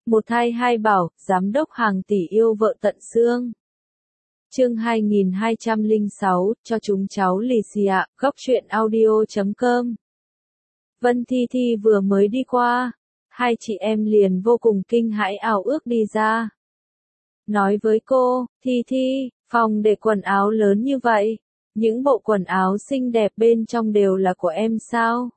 Một thai hai bảo, giám đốc hàng tỷ yêu vợ tận xương. Chương 2206, cho chúng cháu lì xì ạ, góc truyện audio.com. Vân Thi Thi vừa mới đi qua, hai chị em liền vô cùng kinh hãi ảo ước đi ra. Nói với cô, Thi Thi, phòng để quần áo lớn như vậy, những bộ quần áo xinh đẹp bên trong đều là của em sao?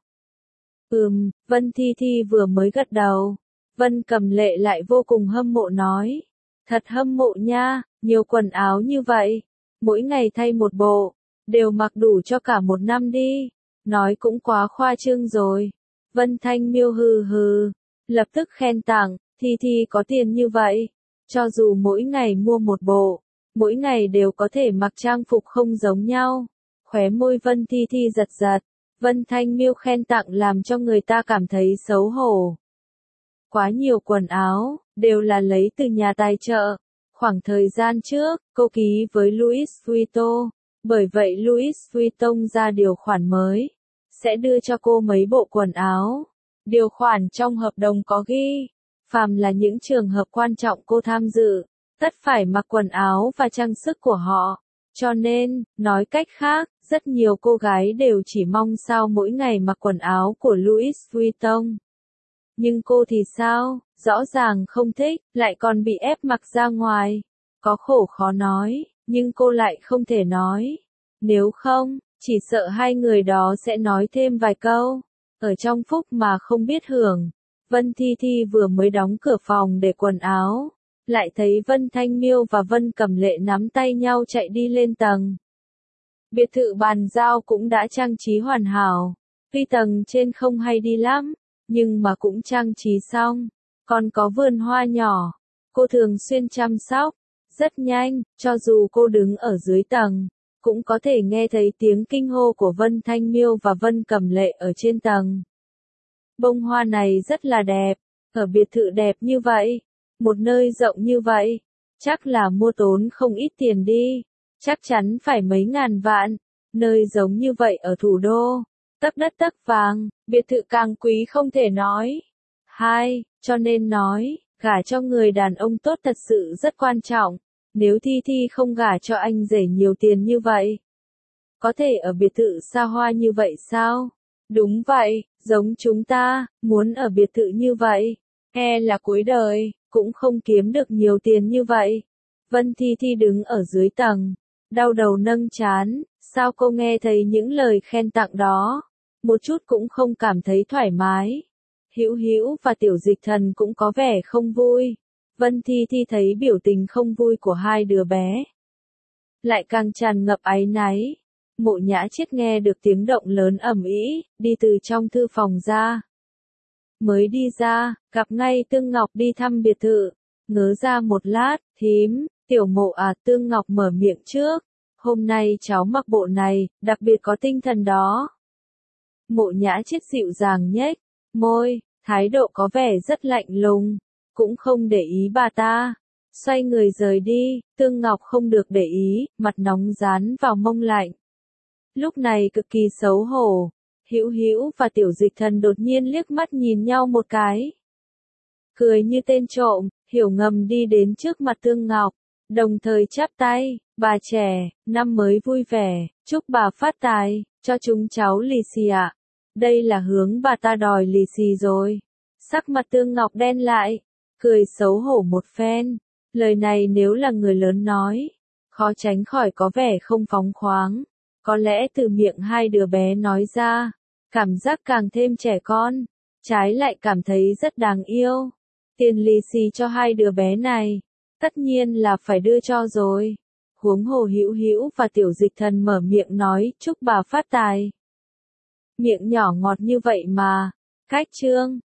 Vân Thi Thi vừa mới gật đầu. Vân Cầm Lệ lại vô cùng hâm mộ nói. Thật hâm mộ nha, nhiều quần áo như vậy. Mỗi ngày thay một bộ, đều mặc đủ cho cả một năm đi. Nói cũng quá khoa trương rồi. Vân Thanh Miêu hừ hừ, lập tức khen tặng, Thi Thi có tiền như vậy. Cho dù mỗi ngày mua một bộ, mỗi ngày đều có thể mặc trang phục không giống nhau. Khóe môi Vân Thi Thi giật giật. Vân Thanh Miêu khen tặng làm cho người ta cảm thấy xấu hổ. Quá nhiều quần áo, đều là lấy từ nhà tài trợ. Khoảng thời gian trước, cô ký với Louis Vuitton, bởi vậy Louis Vuitton ra điều khoản mới, sẽ đưa cho cô mấy bộ quần áo. Điều khoản trong hợp đồng có ghi, phàm là những trường hợp quan trọng cô tham dự, tất phải mặc quần áo và trang sức của họ. Cho nên, nói cách khác, rất nhiều cô gái đều chỉ mong sao mỗi ngày mặc quần áo của Louis Vuitton. Nhưng cô thì sao, rõ ràng không thích, lại còn bị ép mặc ra ngoài. Có khổ khó nói, nhưng cô lại không thể nói. Nếu không, chỉ sợ hai người đó sẽ nói thêm vài câu. Ở trong phúc mà không biết hưởng. Vân Thi Thi vừa mới đóng cửa phòng để quần áo, lại thấy Vân Thanh Miêu và Vân Cầm Lệ nắm tay nhau chạy đi lên tầng. Biệt thự bàn giao cũng đã trang trí hoàn hảo. Tuy tầng trên không hay đi lắm, nhưng mà cũng trang trí xong. Còn có vườn hoa nhỏ, cô thường xuyên chăm sóc. Rất nhanh, cho dù cô đứng ở dưới tầng, cũng có thể nghe thấy tiếng kinh hô của Vân Thanh Miêu và Vân Cầm Lệ ở trên tầng. Bông hoa này rất là đẹp, ở biệt thự đẹp như vậy, một nơi rộng như vậy, chắc là mua tốn không ít tiền đi, chắc chắn phải mấy ngàn vạn, nơi giống như vậy ở thủ đô, tấc đất tấc vàng, biệt thự càng quý không thể nói. Cho nên nói, gả cho người đàn ông tốt thật sự rất quan trọng, nếu Thi Thi không gả cho anh rể nhiều tiền như vậy, có thể ở biệt thự xa hoa như vậy sao? Đúng vậy, giống chúng ta, muốn ở biệt thự như vậy, là cuối đời, cũng không kiếm được nhiều tiền như vậy. Vân Thi Thi đứng ở dưới tầng, đau đầu nâng trán, sao cô nghe thấy những lời khen tặng đó, một chút cũng không cảm thấy thoải mái. Hữu Hữu và Tiểu Dịch Thần cũng có vẻ không vui. Vân Thi Thi thấy biểu tình không vui của hai đứa bé, lại càng tràn ngập áy náy. Mộ Nhã Chiết nghe được tiếng động lớn ầm ĩ, đi từ trong thư phòng ra. Mới đi ra, gặp ngay Tương Ngọc đi thăm biệt thự. Ngớ ra một lát, thím, Tiểu Mộ à, Tương Ngọc mở miệng trước. Hôm nay cháu mặc bộ này, đặc biệt có tinh thần đó. Mộ Nhã Chiết dịu dàng nhếch môi, thái độ có vẻ rất lạnh lùng, cũng không để ý bà ta. Xoay người rời đi, Tương Ngọc không được để ý, mặt nóng dán vào mông lạnh. Lúc này cực kỳ xấu hổ, Hữu Hữu và Tiểu Dịch Thần đột nhiên liếc mắt nhìn nhau một cái. Cười như tên trộm, hiểu ngầm đi đến trước mặt Tương Ngọc, đồng thời chắp tay, bà trẻ, năm mới vui vẻ, chúc bà phát tài, cho chúng cháu lì xì ạ. Đây là hướng bà ta đòi lì xì rồi. Sắc mặt Tương Ngọc đen lại, cười xấu hổ một phen. Lời này nếu là người lớn nói, khó tránh khỏi có vẻ không phóng khoáng. Có lẽ từ miệng hai đứa bé nói ra, cảm giác càng thêm trẻ con, trái lại cảm thấy rất đáng yêu. Tiền lì xì cho hai đứa bé này, tất nhiên là phải đưa cho rồi. Huống hồ Hữu Hữu và Tiểu Dịch Thần mở miệng nói chúc bà phát tài. Miệng nhỏ ngọt như vậy mà, cách chương.